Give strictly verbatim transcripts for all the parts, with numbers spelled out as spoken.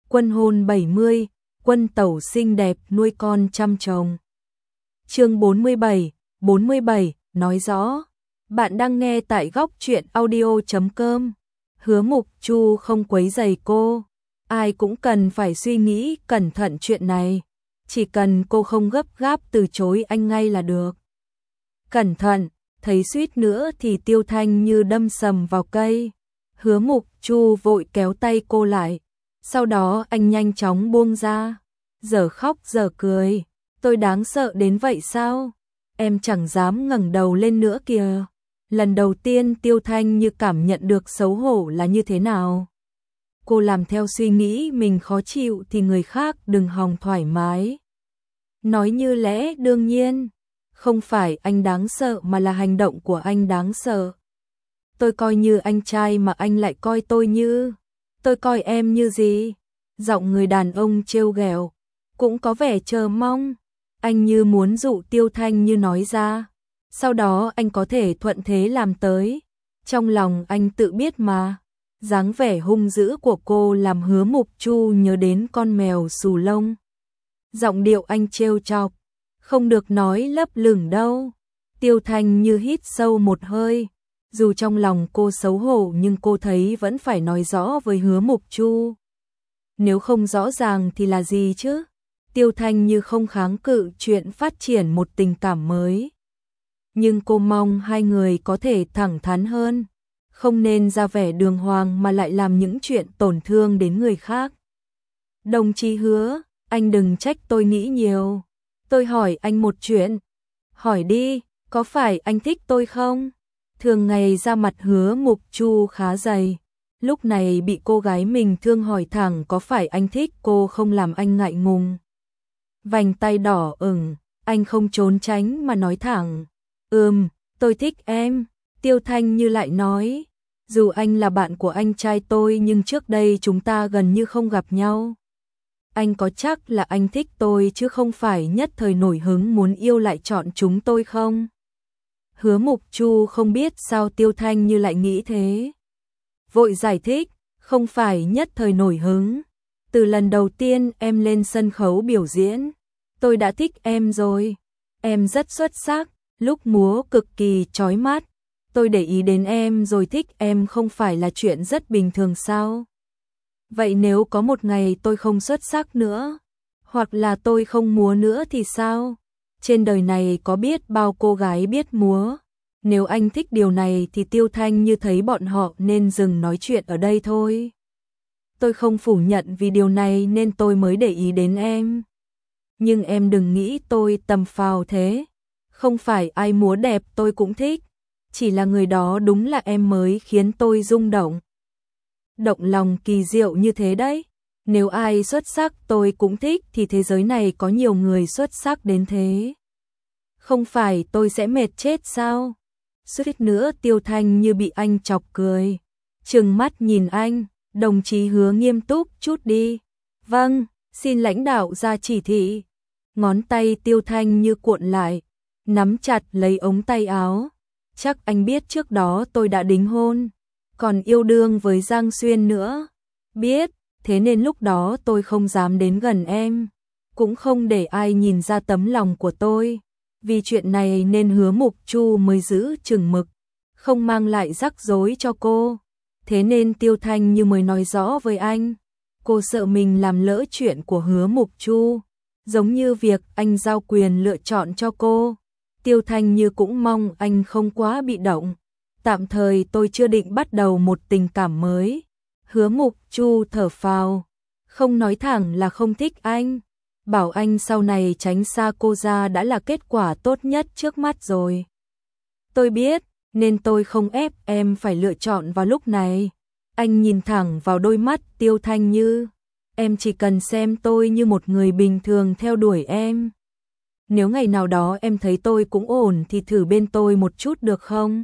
Quân hôn bảy mươi, quân tẩu xinh đẹp nuôi con trăm chồng. Chương bốn mươi bảy, bốn mươi bảy, nói rõ. Bạn đang nghe tại góc truyện audio chấm com. Hứa Mục Chu không quấy rầy cô. Ai cũng cần phải suy nghĩ cẩn thận chuyện này. Chỉ cần cô không gấp gáp từ chối anh ngay là được. Cẩn thận, thấy suýt nữa thì Tiêu Thanh như đâm sầm vào cây. Hứa Mục Chu vội kéo tay cô lại. Sau đó anh nhanh chóng buông ra. Giờ khóc giờ cười. Tôi đáng sợ đến vậy sao? Em chẳng dám ngẩng đầu lên nữa kìa. Lần đầu tiên Tiêu Thanh như cảm nhận được xấu hổ là như thế nào. Cô làm theo suy nghĩ mình khó chịu thì người khác đừng hòng thoải mái. Nói như lẽ đương nhiên. Không phải anh đáng sợ mà là hành động của anh đáng sợ. Tôi coi như anh trai mà anh lại coi tôi như... Tôi coi em như gì? Giọng người đàn ông trêu ghẹo, cũng có vẻ chờ mong. Anh như muốn dụ Tiêu Thanh như nói ra. Sau đó anh có thể thuận thế làm tới. Trong lòng anh tự biết mà. Dáng vẻ hung dữ của cô làm Hứa Mục Chu nhớ đến con mèo xù lông. Giọng điệu anh trêu chọc. Không được nói lấp lửng đâu. Tiêu Thanh như hít sâu một hơi. Dù trong lòng cô xấu hổ nhưng cô thấy vẫn phải nói rõ với Hứa Mục Chu. Nếu không rõ ràng thì là gì chứ? Tiêu Thanh như không kháng cự chuyện phát triển một tình cảm mới. Nhưng cô mong hai người có thể thẳng thắn hơn. Không nên ra vẻ đường hoàng mà lại làm những chuyện tổn thương đến người khác. Đồng chí Hứa, anh đừng trách tôi nghĩ nhiều. Tôi hỏi anh một chuyện. Hỏi đi, có phải anh thích tôi không? Thường ngày ra mặt Hứa Mục Chu khá dày. Lúc này bị cô gái mình thương hỏi thẳng có phải anh thích cô không làm anh ngại ngùng. Vành tay đỏ ửng, anh không trốn tránh mà nói thẳng. Ừm, tôi thích em. Tiêu Thanh như lại nói. Dù anh là bạn của anh trai tôi nhưng trước đây chúng ta gần như không gặp nhau. Anh có chắc là anh thích tôi chứ không phải nhất thời nổi hứng muốn yêu lại chọn chúng tôi không? Hứa Mục Chu không biết sao Tiêu Thanh như lại nghĩ thế. Vội giải thích, không phải nhất thời nổi hứng. Từ lần đầu tiên em lên sân khấu biểu diễn, tôi đã thích em rồi. Em rất xuất sắc, lúc múa cực kỳ chói mắt. Tôi để ý đến em rồi thích em không phải là chuyện rất bình thường sao? Vậy nếu có một ngày tôi không xuất sắc nữa, hoặc là tôi không múa nữa thì sao? Trên đời này có biết bao cô gái biết múa. Nếu anh thích điều này thì Tiêu Thanh như thấy bọn họ nên dừng nói chuyện ở đây thôi. Tôi không phủ nhận vì điều này nên tôi mới để ý đến em. Nhưng em đừng nghĩ tôi tầm phào thế. Không phải ai múa đẹp tôi cũng thích. Chỉ là người đó đúng là em mới khiến tôi rung động. Động lòng kỳ diệu như thế đấy. Nếu ai xuất sắc tôi cũng thích thì thế giới này có nhiều người xuất sắc đến thế. Không phải tôi sẽ mệt chết sao? Suýt nữa Tiêu Thanh như bị anh chọc cười. Trừng mắt nhìn anh, đồng chí Hứa nghiêm túc chút đi. Vâng, xin lãnh đạo ra chỉ thị. Ngón tay Tiêu Thanh như cuộn lại, nắm chặt lấy ống tay áo. Chắc anh biết trước đó tôi đã đính hôn, còn yêu đương với Giang Xuyên nữa. Biết, thế nên lúc đó tôi không dám đến gần em, cũng không để ai nhìn ra tấm lòng của tôi. Vì chuyện này nên Hứa Mục Chu mới giữ chừng mực, không mang lại rắc rối cho cô. Thế nên Tiêu Thanh như mới nói rõ với anh. Cô sợ mình làm lỡ chuyện của Hứa Mục Chu, giống như việc anh giao quyền lựa chọn cho cô. Tiêu Thanh như cũng mong anh không quá bị động. Tạm thời tôi chưa định bắt đầu một tình cảm mới. Hứa Mục Chu thở phào, không nói thẳng là không thích anh. Bảo anh sau này tránh xa cô ra đã là kết quả tốt nhất trước mắt rồi. Tôi biết, nên tôi không ép em phải lựa chọn vào lúc này. Anh nhìn thẳng vào đôi mắt Tiêu Thanh như. Em chỉ cần xem tôi như một người bình thường theo đuổi em. Nếu ngày nào đó em thấy tôi cũng ổn thì thử bên tôi một chút được không?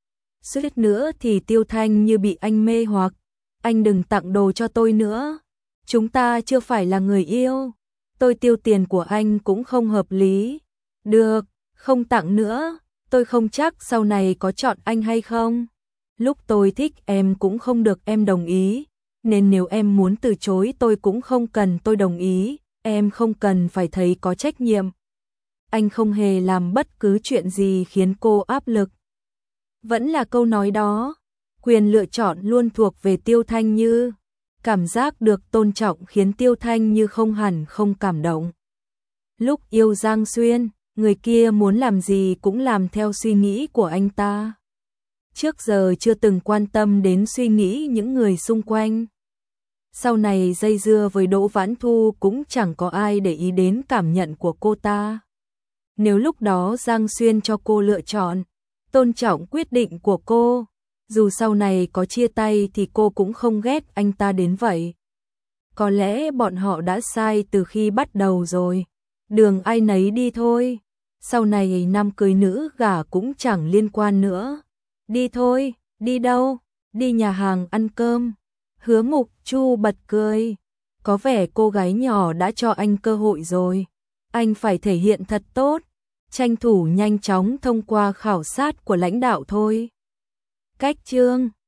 Suýt nữa thì Tiêu Thanh như bị anh mê hoặc. Anh đừng tặng đồ cho tôi nữa. Chúng ta chưa phải là người yêu. Tôi tiêu tiền của anh cũng không hợp lý. Được, không tặng nữa. Tôi không chắc sau này có chọn anh hay không. Lúc tôi thích em cũng không được em đồng ý. nên nếu em muốn từ chối tôi cũng không cần tôi đồng ý, em không cần phải thấy có trách nhiệm. Anh không hề làm bất cứ chuyện gì khiến cô áp lực. Vẫn là câu nói đó, quyền lựa chọn luôn thuộc về Tiêu Thanh Như. Cảm giác được tôn trọng khiến Tiêu Thanh Như không hẳn không cảm động. Lúc yêu Giang Xuyên, người kia muốn làm gì cũng làm theo suy nghĩ của anh ta. Trước giờ chưa từng quan tâm đến suy nghĩ những người xung quanh. Sau này dây dưa với Đỗ Vãn Thu cũng chẳng có ai để ý đến cảm nhận của cô ta. Nếu lúc đó Giang Xuyên cho cô lựa chọn, tôn trọng quyết định của cô, dù sau này có chia tay thì cô cũng không ghét anh ta đến vậy. Có lẽ bọn họ đã sai từ khi bắt đầu rồi. Đường ai nấy đi thôi. Sau này nam cưới nữ gả cũng chẳng liên quan nữa. Đi thôi, đi đâu? Đi nhà hàng ăn cơm. Hứa Mục Chu bật cười. Có vẻ cô gái nhỏ đã cho anh cơ hội rồi. Anh phải thể hiện thật tốt, tranh thủ nhanh chóng thông qua khảo sát của lãnh đạo thôi. Cách chương